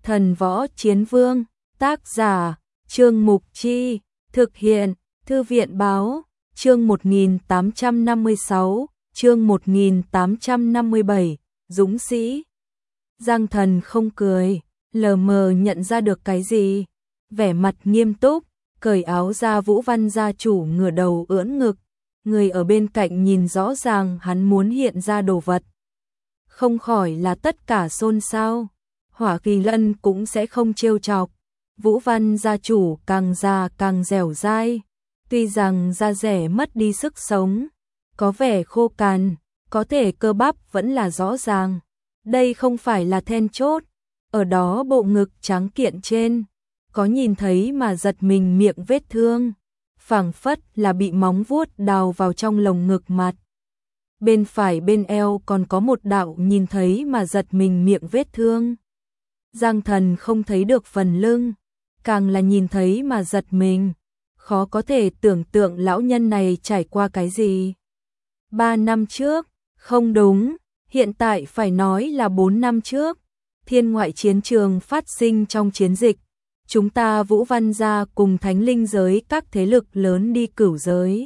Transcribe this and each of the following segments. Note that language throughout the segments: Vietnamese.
Thần võ chiến vương, tác giả, Trương Mục Chi, thực hiện, Thư viện báo, chương 1856, chương 1857, Dũng sĩ. Giang Thần không cười, lờ mờ nhận ra được cái gì, vẻ mặt nghiêm túc, cởi áo ra. Vũ Văn gia chủ ngửa đầu ưỡn ngực, người ở bên cạnh nhìn rõ ràng hắn muốn hiện ra đồ vật. Không khỏi là tất cả xôn xao. Hỏa Kỳ Lân cũng sẽ không trêu chọc. Vũ Văn gia chủ càng già càng dẻo dai, tuy rằng da rẻ mất đi sức sống, có vẻ khô cằn, có thể cơ bắp vẫn là rõ ràng. Đây không phải là then chốt, ở đó bộ ngực trắng kiện trên, có nhìn thấy mà giật mình miệng vết thương, phảng phất là bị móng vuốt đào vào trong lồng ngực mặt. Bên phải bên eo còn có một đạo nhìn thấy mà giật mình miệng vết thương. Giang Thần không thấy được phần lưng, càng là nhìn thấy mà giật mình, khó có thể tưởng tượng lão nhân này trải qua cái gì. 3 năm trước, không đúng, hiện tại phải nói là 4 năm trước, thiên ngoại chiến trường phát sinh trong chiến dịch. Chúng ta Vũ Văn gia cùng Thánh Linh giới các thế lực lớn đi cửu giới.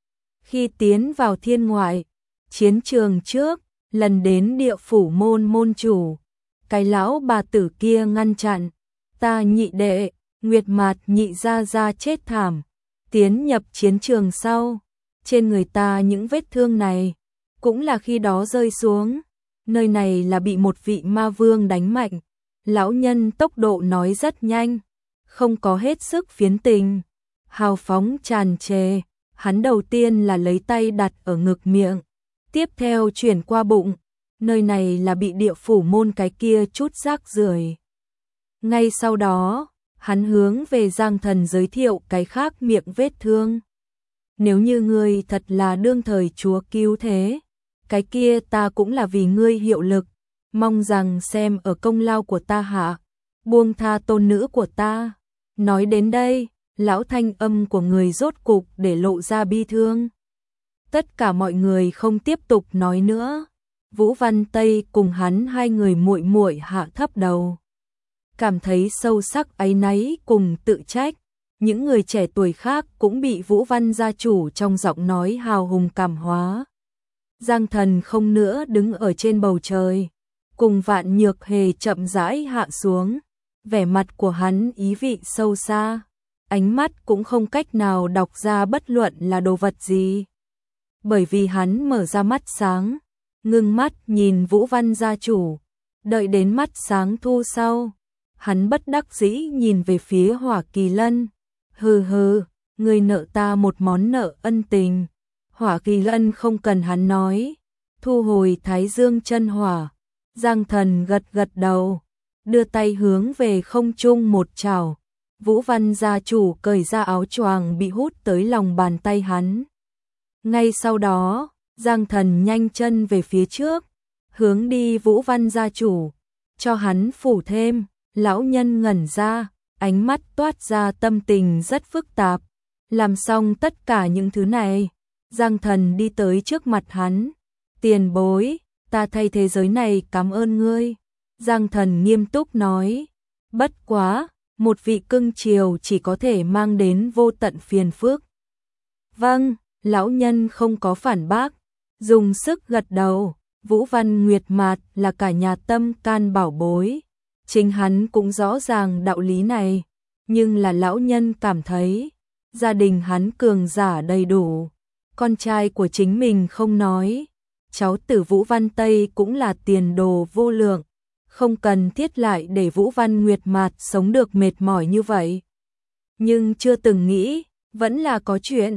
Khi tiến vào thiên ngoại chiến trường trước, lần đến địa phủ môn môn chủ, cái lão bà tử kia ngăn chặn, ta nhị đệ, Nguyệt Mạt nhị gia gia chết thảm, tiến nhập chiến trường sau, trên người ta những vết thương này, cũng là khi đó rơi xuống, nơi này là bị một vị ma vương đánh mạnh. Lão nhân tốc độ nói rất nhanh, không có hết sức phiến tình, hào phóng tràn trề, hắn đầu tiên là lấy tay đặt ở ngực miệng, tiếp theo chuyển qua bụng, nơi này là bị địa phủ môn cái kia chút rác rưởi. Ngay sau đó, hắn hướng về Giang Thần giới thiệu cái khác miệng vết thương. Nếu như ngươi thật là đương thời chúa cứu thế, cái kia ta cũng là vì ngươi hiệu lực, mong rằng xem ở công lao của ta hạ, buông tha tôn nữ của ta. Nói đến đây, lão thanh âm của người rốt cục để lộ ra bi thương. Tất cả mọi người không tiếp tục nói nữa. Vũ Văn Tây cùng hắn hai người muội muội hạ thấp đầu, cảm thấy sâu sắc áy náy cùng tự trách. Những người trẻ tuổi khác cũng bị Vũ Văn gia chủ trong giọng nói hào hùng cảm hóa. Giang Thần không nữa đứng ở trên bầu trời, cùng Vạn Nhược Hề chậm rãi hạ xuống, vẻ mặt của hắn ý vị sâu xa, ánh mắt cũng không cách nào đọc ra bất luận là đồ vật gì. Bởi vì hắn mở ra mắt sáng, ngưng mắt nhìn Vũ Văn gia chủ, đợi đến mắt sáng thu sau, hắn bất đắc dĩ nhìn về phía Hỏa Kỳ Lân. Hừ hừ, ngươi nợ ta một món nợ ân tình. Hỏa Kỳ Lân không cần hắn nói, thu hồi Thái Dương chân hỏa. Giang Thần gật gật đầu, đưa tay hướng về không trung một chảo. Vũ Văn gia chủ cởi ra áo choàng bị hút tới lòng bàn tay hắn. Ngay sau đó, Giang Thần nhanh chân về phía trước, hướng đi Vũ Văn gia chủ, cho hắn phủ thêm. Lão nhân ngẩn ra, ánh mắt toát ra tâm tình rất phức tạp. Làm xong tất cả những thứ này, Giang Thần đi tới trước mặt hắn. Tiền bối, ta thay thế giới này cảm ơn ngươi. Giang Thần nghiêm túc nói, bất quá, một vị cưng chiều chỉ có thể mang đến vô tận phiền phức. Vâng, lão nhân không có phản bác, dùng sức gật đầu. Vũ Văn Nguyệt Mạt là cả nhà tâm can bảo bối, chính hắn cũng rõ ràng đạo lý này, nhưng là lão nhân cảm thấy gia đình hắn cường giả đầy đủ, con trai của chính mình không nói, cháu tử Vũ Văn Tây cũng là tiền đồ vô lượng, không cần thiết lại để Vũ Văn Nguyệt Mạt sống được mệt mỏi như vậy. Nhưng chưa từng nghĩ, vẫn là có chuyện.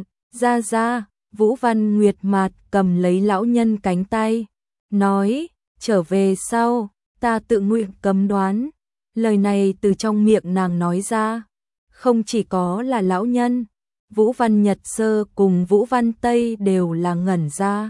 Ra, Vũ Văn Nguyệt Mạt cầm lấy lão nhân cánh tay, nói, trở về sau, ta tự nguyện cấm đoán. Lời này từ trong miệng nàng nói ra, không chỉ có là lão nhân, Vũ Văn Nhật Sơ cùng Vũ Văn Tây đều là ngẩn ra.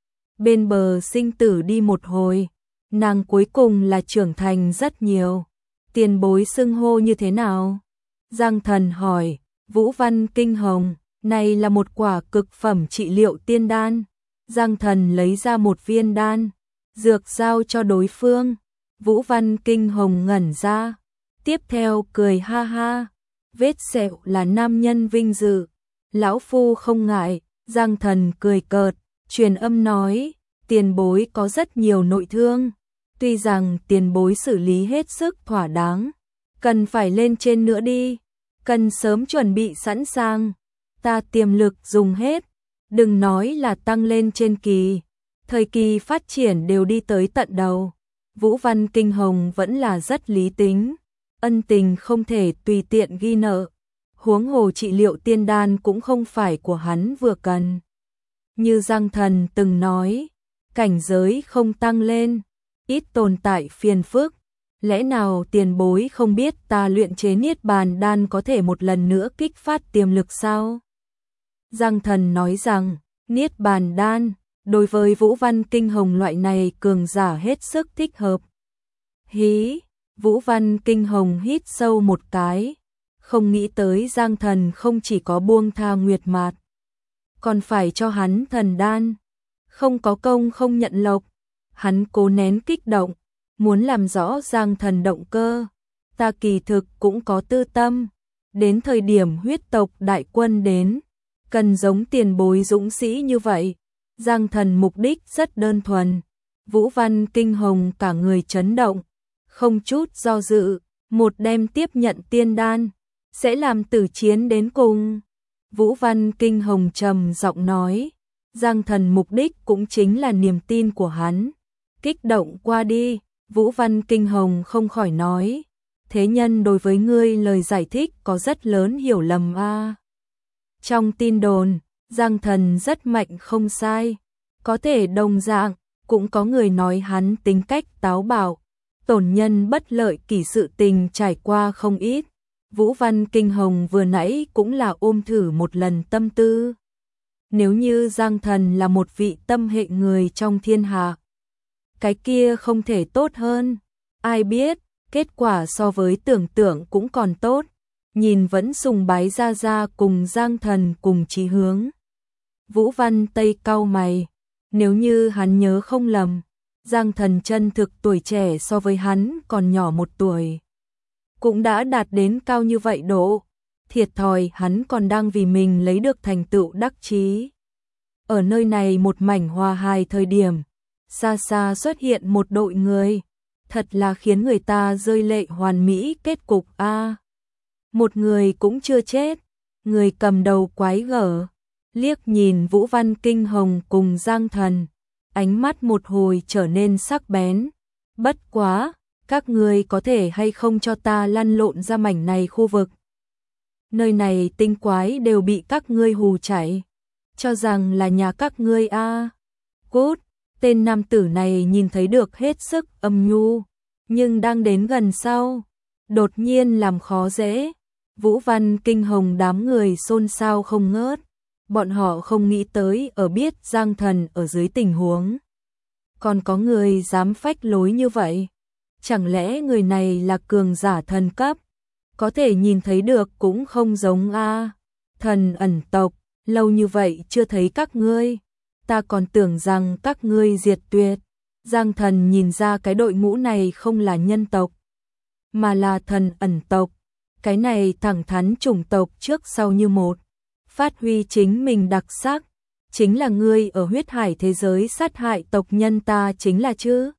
Bên bờ sinh tử đi một hồi, nàng cuối cùng là trưởng thành rất nhiều. Tiền bối xưng hô như thế nào? Giang Thần hỏi. Vũ Văn Kinh Hồng, này là một quả cực phẩm trị liệu tiên đan. Giang Thần lấy ra một viên đan, dược giao cho đối phương. Vũ Văn Kinh Hồng ngẩn ra, tiếp theo cười ha ha, vết sẹo là nam nhân vinh dự, lão phu không ngại. Giang Thần cười cợt, truyền âm nói, tiền bối có rất nhiều nội thương, tuy rằng tiền bối xử lý hết sức thỏa đáng, cần phải lên trên nữa đi, cần sớm chuẩn bị sẵn sàng, ta tiềm lực dùng hết, đừng nói là tăng lên trên kỳ, thời kỳ phát triển đều đi tới tận đầu. Vũ Văn Kinh Hồng vẫn là rất lý tính, ân tình không thể tùy tiện ghi nợ, huống hồ trị liệu tiên đan cũng không phải của hắn vừa cần. Như Giang Thần từng nói, cảnh giới không tăng lên, ít tồn tại phiền phức, lẽ nào tiền bối không biết ta luyện chế Niết Bàn đan có thể một lần nữa kích phát tiềm lực sao? Giang Thần nói rằng, Niết Bàn đan, đối với Vũ Văn Kinh Hồng loại này cường giả hết sức thích hợp. Hí, Vũ Văn Kinh Hồng hít sâu một cái, không nghĩ tới Giang Thần không chỉ có buông tha Nguyệt Mạt, còn phải cho hắn thần đan, không có công không nhận lộc. Hắn cố nén kích động, muốn làm rõ Giang Thần động cơ. Ta kỳ thực cũng có tư tâm, đến thời điểm huyết tộc đại quân đến, cần giống tiền bối dũng sĩ như vậy. Giang Thần mục đích rất đơn thuần. Vũ Văn Kinh Hồng cả người chấn động, không chút do dự, một đêm tiếp nhận tiên đan, sẽ làm tử chiến đến cùng. Vũ Văn Kinh Hồng trầm giọng nói, Giang Thần mục đích cũng chính là niềm tin của hắn. Kích động qua đi, Vũ Văn Kinh Hồng không khỏi nói, thế nhân đối với ngươi lời giải thích có rất lớn hiểu lầm a. Trong tin đồn, Giang Thần rất mạnh không sai, có thể đồng dạng, cũng có người nói hắn tính cách táo bạo, tổn nhân bất lợi kỷ sự tình trải qua không ít. Vũ Văn Kinh Hồng vừa nãy cũng là ôm thử một lần tâm tư. Nếu như Giang Thần là một vị tâm hệ người trong thiên hạ, cái kia không thể tốt hơn. Ai biết, kết quả so với tưởng tượng cũng còn tốt. Nhìn vẫn sùng bái Gia Gia cùng Giang Thần cùng chí hướng. Vũ Văn Tây cau mày, nếu như hắn nhớ không lầm, Giang Thần chân thực tuổi trẻ so với hắn còn nhỏ 1 tuổi. Cũng đã đạt đến cao như vậy độ, thiệt thòi hắn còn đang vì mình lấy được thành tựu đắc chí. Ở nơi này một mảnh hòa hài thời điểm, xa xa xuất hiện một đội người, thật là khiến người ta rơi lệ hoàn mỹ kết cục a. Một người cũng chưa chết, người cầm đầu quái gở, liếc nhìn Vũ Văn Kinh Hồng cùng Giang Thần, ánh mắt một hồi trở nên sắc bén. Bất quá, các ngươi có thể hay không cho ta lăn lộn ra mảnh này khu vực. Nơi này tinh quái đều bị các ngươi hù chạy, cho rằng là nhà các ngươi a. Cút, tên nam tử này nhìn thấy được hết sức âm nhu, nhưng đang đến gần sau, đột nhiên làm khó dễ. Vũ Văn Kinh Hồng đám người xôn xao không ngớt, bọn họ không nghĩ tới ở biết Giang Thần ở dưới tình huống. Còn có người dám phách lối như vậy, chẳng lẽ người này là cường giả thần cấp, có thể nhìn thấy được cũng không giống a. Thần ẩn tộc, lâu như vậy chưa thấy các ngươi, ta còn tưởng rằng các ngươi diệt tuyệt. Giang Thần nhìn ra cái đội ngũ này không là nhân tộc, mà là thần ẩn tộc. Cái này thẳng thắn chủng tộc trước sau như một, phát huy chính mình đặc sắc, chính là ngươi ở huyết hải thế giới sát hại tộc nhân ta chính là chứ.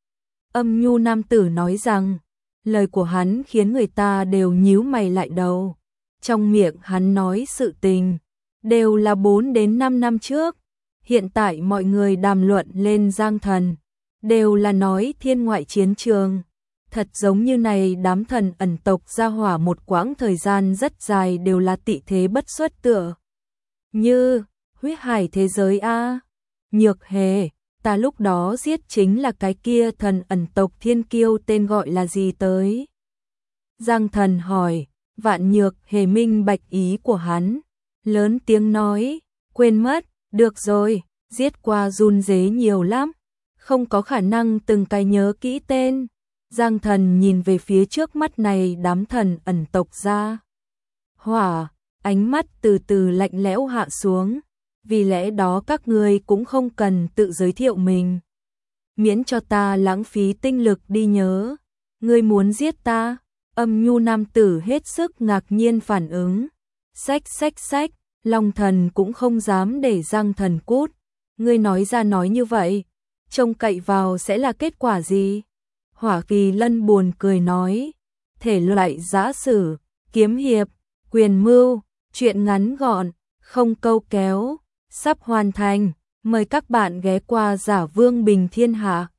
Âm nhu nam tử nói rằng, lời của hắn khiến người ta đều nhíu mày lại đầu. Trong miệng hắn nói sự tình, đều là 4 đến 5 năm trước. Hiện tại mọi người đàm luận lên Giang Thần, đều là nói thiên ngoại chiến trường. Thật giống như này đám thần ẩn tộc ra hỏa một quãng thời gian rất dài đều là tị thế bất xuất tựa. Như, huyết hải thế giới a. Nhược Hề, ta lúc đó giết chính là cái kia thần ẩn tộc thiên kiêu tên gọi là gì tới? Giang Thần hỏi, Vạn Nhược Hề minh bạch ý của hắn, lớn tiếng nói, quên mất, được rồi, giết qua run rế nhiều lắm, không có khả năng từng cái nhớ kỹ tên. Giang Thần nhìn về phía trước mắt này đám thần ẩn tộc ra hỏa, ánh mắt từ từ lạnh lẽo hạ xuống, vì lẽ đó các ngươi cũng không cần tự giới thiệu mình, miễn cho ta lãng phí tinh lực đi nhớ. Ngươi muốn giết ta, Âm nhu nam tử hết sức ngạc nhiên phản ứng. Xách, Long Thần cũng không dám để răng thần cút. Ngươi nói ra nói như vậy, trông cậy vào sẽ là kết quả gì? Hỏa Kỳ Lân buồn cười nói, thể loại giã sử, kiếm hiệp, quyền mưu, truyện ngắn gọn, không câu kéo, sắp hoàn thành, mời các bạn ghé qua Giả Vương Bình Thiên Hạ.